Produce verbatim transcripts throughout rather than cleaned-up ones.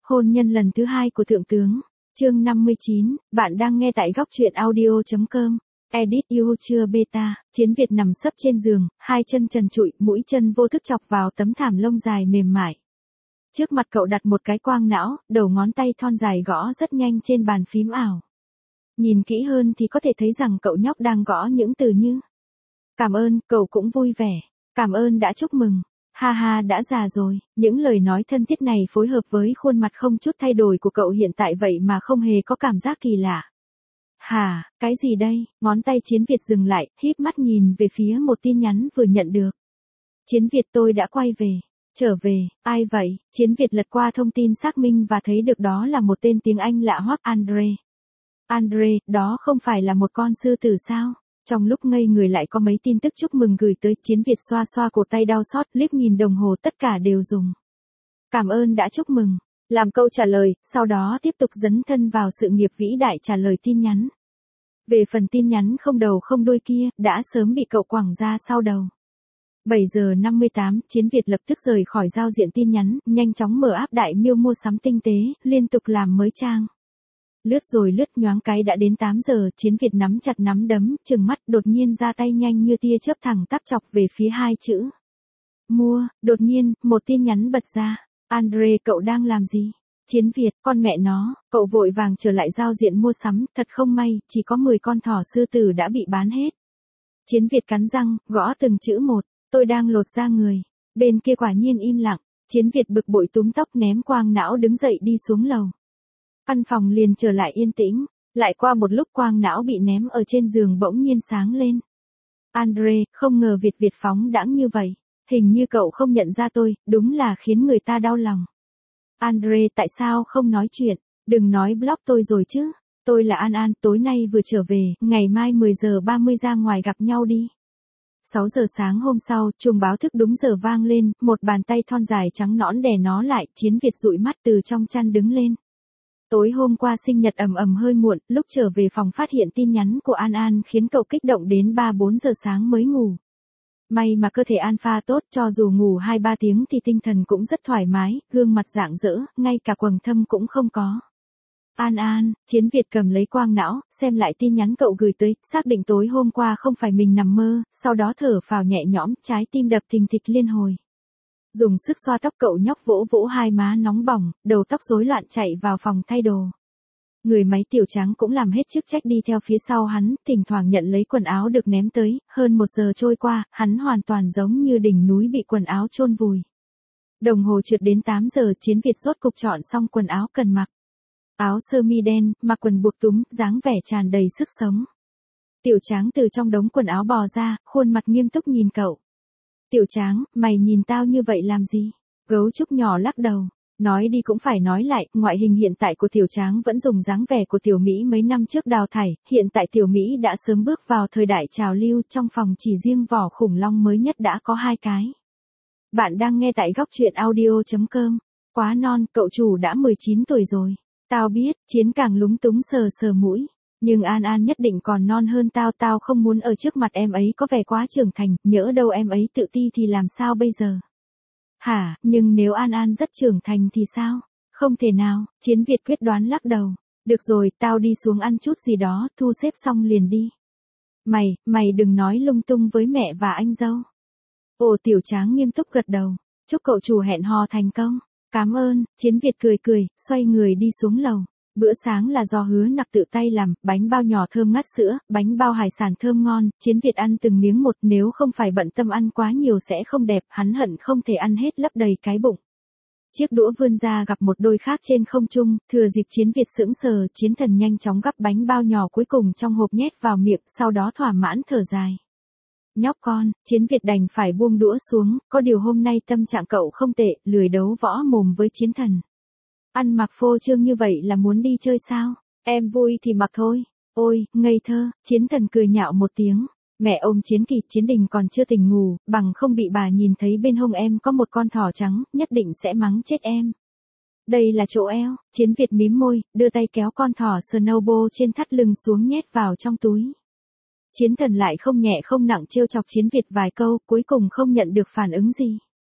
Hôn nhân lần thứ hai của thượng tướng. Chương năm mươi chín, bạn đang nghe tại góc truyện audio chấm com. Edit yêu chưa beta, Chiến Việt nằm sấp trên giường, hai chân trần trụi, mũi chân vô thức chọc vào tấm thảm lông dài mềm mại. Trước mặt cậu đặt một cái quang não, đầu ngón tay thon dài gõ rất nhanh trên bàn phím ảo. Nhìn kỹ hơn thì có thể thấy rằng cậu nhóc đang gõ những từ như: cảm ơn, cậu cũng vui vẻ. Cảm ơn đã chúc mừng. Ha ha đã già rồi. Những lời nói thân thiết này phối hợp với khuôn mặt không chút thay đổi của cậu hiện tại vậy mà không hề có cảm giác kỳ lạ. Hả, cái gì đây? Ngón tay Chiến Việt dừng lại, híp mắt nhìn về phía một tin nhắn vừa nhận được. Chiến Việt, tôi đã quay về. Trở về, ai vậy? Chiến Việt lật qua thông tin xác minh và thấy được đó là một tên tiếng Anh lạ hoắc. Andre. Andre, đó không phải là một con sư tử sao? Trong lúc ngây người lại có mấy tin tức chúc mừng gửi tới. Chiến Việt xoa xoa cổ tay đau xót, liếc nhìn đồng hồ, tất cả đều dùng cảm ơn đã chúc mừng làm câu trả lời, sau đó tiếp tục dấn thân vào sự nghiệp vĩ đại trả lời tin nhắn. Về phần tin nhắn không đầu không đuôi kia, đã sớm bị cậu quẳng ra sau đầu. bảy giờ năm mươi tám, Chiến Việt lập tức rời khỏi giao diện tin nhắn, nhanh chóng mở app Đại Miêu mua sắm tinh tế, liên tục làm mới trang. Lướt rồi lướt, nhoáng cái đã đến tám giờ, Chiến Việt nắm chặt nắm đấm, trừng mắt, đột nhiên ra tay nhanh như tia chớp thẳng tắp chọc về phía hai chữ mua. Đột nhiên, một tin nhắn bật ra. Andre, cậu đang làm gì? Chiến Việt, con mẹ nó, cậu vội vàng trở lại giao diện mua sắm, thật không may, chỉ có mười con thỏ sư tử đã bị bán hết. Chiến Việt cắn răng, gõ từng chữ một, tôi đang lột da người. Bên kia quả nhiên im lặng. Chiến Việt bực bội túm tóc ném quang não đứng dậy đi xuống lầu. Căn phòng liền trở lại yên tĩnh. Lại qua một lúc quang não bị ném ở trên giường bỗng nhiên sáng lên. Andre, không ngờ Việt Việt phóng đãng như vậy. Hình như cậu không nhận ra tôi, đúng là khiến người ta đau lòng. Andre, tại sao không nói chuyện? Đừng nói block tôi rồi chứ. Tôi là An An, tối nay vừa trở về, ngày mai mười giờ ba mươi ra ngoài gặp nhau đi. sáu giờ sáng hôm sau, chuông báo thức đúng giờ vang lên, một bàn tay thon dài trắng nõn đè nó lại. Chiến Việt dụi mắt từ trong chăn đứng lên. Tối hôm qua sinh nhật ầm ầm hơi muộn, lúc trở về phòng phát hiện tin nhắn của An An khiến cậu kích động đến ba bốn giờ sáng mới ngủ. May mà cơ thể Alpha tốt, cho dù ngủ hai ba tiếng thì tinh thần cũng rất thoải mái, gương mặt rạng rỡ, ngay cả quầng thâm cũng không có. An An, Chiến Việt cầm lấy quang não, xem lại tin nhắn cậu gửi tới, xác định tối hôm qua không phải mình nằm mơ, sau đó thở phào nhẹ nhõm, trái tim đập thình thịch liên hồi. Dùng sức xoa tóc cậu nhóc vỗ vỗ hai má nóng bỏng, đầu tóc rối loạn chạy vào phòng thay đồ. Người máy Tiểu Trắng cũng làm hết chức trách đi theo phía sau hắn, thỉnh thoảng nhận lấy quần áo được ném tới, hơn một giờ trôi qua, hắn hoàn toàn giống như đỉnh núi bị quần áo chôn vùi. Đồng hồ trượt đến tám giờ, Chiến Việt rốt cục chọn xong quần áo cần mặc. Áo sơ mi đen, mặc quần buộc túm, dáng vẻ tràn đầy sức sống. Tiểu Trắng từ trong đống quần áo bò ra, khuôn mặt nghiêm túc nhìn cậu. Tiểu Trắng, mày nhìn tao như vậy làm gì? Gấu trúc nhỏ lắc đầu. Nói đi cũng phải nói lại, ngoại hình hiện tại của Tiểu Trắng vẫn dùng dáng vẻ của Tiểu Mỹ mấy năm trước đào thải, hiện tại Tiểu Mỹ đã sớm bước vào thời đại trào lưu, trong phòng chỉ riêng vỏ khủng long mới nhất đã có hai cái. Bạn đang nghe tại góc truyện audio chấm com. Quá non, cậu chủ đã mười chín tuổi rồi. Tao biết, Chiến càng lúng túng sờ sờ mũi. Nhưng An An nhất định còn non hơn tao, tao không muốn ở trước mặt em ấy có vẻ quá trưởng thành, nhỡ đâu em ấy tự ti thì làm sao bây giờ? Hả, nhưng nếu An An rất trưởng thành thì sao? Không thể nào, Chiến Việt quyết đoán lắc đầu. Được rồi, tao đi xuống ăn chút gì đó, thu xếp xong liền đi. Mày, mày đừng nói lung tung với mẹ và anh dâu. Ồ, Tiểu Trắng nghiêm túc gật đầu. Chúc cậu chủ hẹn hò thành công. Cảm ơn, Chiến Việt cười cười, xoay người đi xuống lầu. Bữa sáng là do Hứa Nặc tự tay làm, bánh bao nhỏ thơm ngát sữa, bánh bao hải sản thơm ngon, Chiến Việt ăn từng miếng một, nếu không phải bận tâm ăn quá nhiều sẽ không đẹp, hắn hận không thể ăn hết lấp đầy cái bụng. Chiếc đũa vươn ra gặp một đôi khác trên không trung, thừa dịp Chiến Việt sững sờ, Chiến Thần nhanh chóng gắp bánh bao nhỏ cuối cùng trong hộp nhét vào miệng, sau đó thỏa mãn thở dài. Nhóc con, Chiến Việt đành phải buông đũa xuống, có điều hôm nay tâm trạng cậu không tệ, lười đấu võ mồm với Chiến Thần. Ăn mặc phô trương như vậy là muốn đi chơi sao? Em vui thì mặc thôi. Ôi, ngây thơ, Chiến Thần cười nhạo một tiếng. Mẹ ôm Chiến Kỳ, Chiến Đình còn chưa tỉnh ngủ, bằng không bị bà nhìn thấy bên hông em có một con thỏ trắng, nhất định sẽ mắng chết em. Đây là chỗ eo, Chiến Việt mím môi, đưa tay kéo con thỏ Snowball trên thắt lưng xuống nhét vào trong túi. Chiến Thần lại không nhẹ không nặng trêu chọc Chiến Việt vài câu, cuối cùng không nhận được phản ứng gì.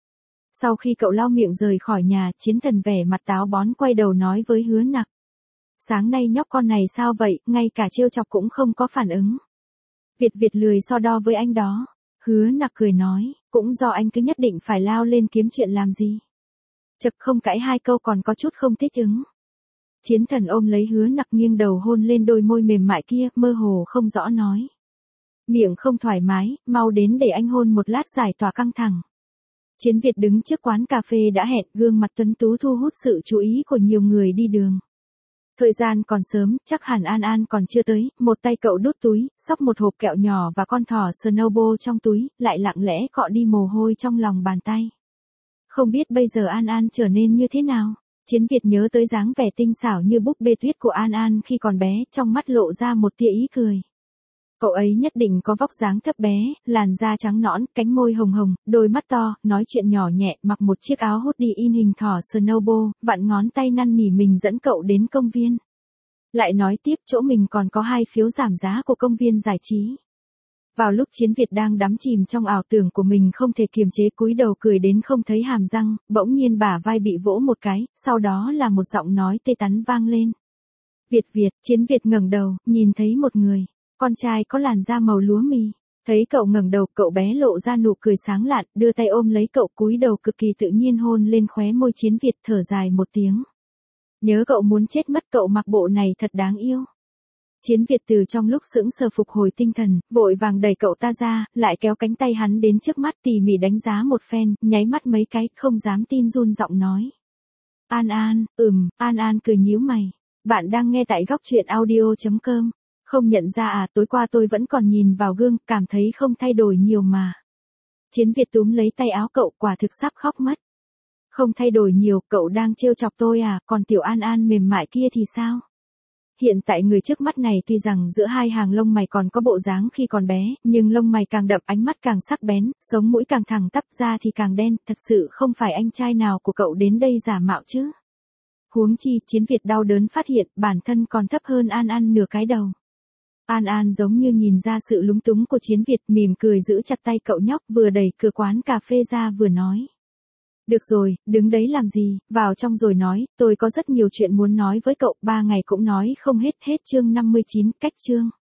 Sau khi cậu lau miệng rời khỏi nhà, Chiến Thần vẻ mặt táo bón quay đầu nói với Hứa Nặc. Sáng nay nhóc con này sao vậy, ngay cả trêu chọc cũng không có phản ứng. Việt Việt lười so đo với anh đó. Hứa Nặc cười nói, cũng do anh cứ nhất định phải lao lên kiếm chuyện làm gì. Chật không cãi hai câu còn có chút không thích ứng. Chiến Thần ôm lấy Hứa Nặc nghiêng đầu hôn lên đôi môi mềm mại kia, mơ hồ không rõ nói. Miệng không thoải mái, mau đến để anh hôn một lát giải tỏa căng thẳng. Chiến Việt đứng trước quán cà phê đã hẹn, gương mặt tuấn tú thu hút sự chú ý của nhiều người đi đường. Thời gian còn sớm, chắc hẳn An An còn chưa tới, một tay cậu đút túi, xóc một hộp kẹo nhỏ và con thỏ Snowball trong túi, lại lặng lẽ cọ đi mồ hôi trong lòng bàn tay. Không biết bây giờ An An trở nên như thế nào? Chiến Việt nhớ tới dáng vẻ tinh xảo như búp bê tuyết của An An khi còn bé, trong mắt lộ ra một tia ý cười. Cậu ấy nhất định có vóc dáng thấp bé, làn da trắng nõn, cánh môi hồng hồng, đôi mắt to, nói chuyện nhỏ nhẹ, mặc một chiếc áo hoodie in hình thỏ Snowball, vặn ngón tay năn nỉ mình dẫn cậu đến công viên. Lại nói tiếp chỗ mình còn có hai phiếu giảm giá của công viên giải trí. Vào lúc Chiến Việt đang đắm chìm trong ảo tưởng của mình không thể kiềm chế cúi đầu cười đến không thấy hàm răng, bỗng nhiên bả vai bị vỗ một cái, sau đó là một giọng nói tê tắn vang lên. Việt Việt, Chiến Việt ngẩng đầu, nhìn thấy một người. Con trai có làn da màu lúa mì. Thấy cậu ngẩng đầu, cậu bé lộ ra nụ cười sáng lạn, đưa tay ôm lấy cậu cúi đầu cực kỳ tự nhiên hôn lên khóe môi Chiến Việt, thở dài một tiếng. Nhớ cậu muốn chết mất, cậu mặc bộ này thật đáng yêu. Chiến Việt từ trong lúc sững sờ phục hồi tinh thần, vội vàng đẩy cậu ta ra, lại kéo cánh tay hắn đến trước mắt tỉ mỉ đánh giá một phen, nháy mắt mấy cái, không dám tin run giọng nói. An An, ừm, An An cười nhíu mày. Bạn đang nghe tại góc truyện audio chấm com. Không nhận ra à, tối qua tôi vẫn còn nhìn vào gương, cảm thấy không thay đổi nhiều mà. Chiến Việt túm lấy tay áo cậu, quả thực sắp khóc mất. Không thay đổi nhiều, cậu đang trêu chọc tôi à, còn tiểu An An mềm mại kia thì sao? Hiện tại người trước mắt này tuy rằng giữa hai hàng lông mày còn có bộ dáng khi còn bé, nhưng lông mày càng đậm, ánh mắt càng sắc bén, sống mũi càng thẳng tắp, da thì càng đen, thật sự không phải anh trai nào của cậu đến đây giả mạo chứ. Huống chi, Chiến Việt đau đớn phát hiện bản thân còn thấp hơn An An nửa cái đầu. An An giống như nhìn ra sự lúng túng của Chiến Việt, mỉm cười giữ chặt tay cậu nhóc, vừa đẩy cửa quán cà phê ra vừa nói. Được rồi, đứng đấy làm gì, vào trong rồi nói, tôi có rất nhiều chuyện muốn nói với cậu, ba ngày cũng nói không hết. Hết chương năm mươi chín, cách chương.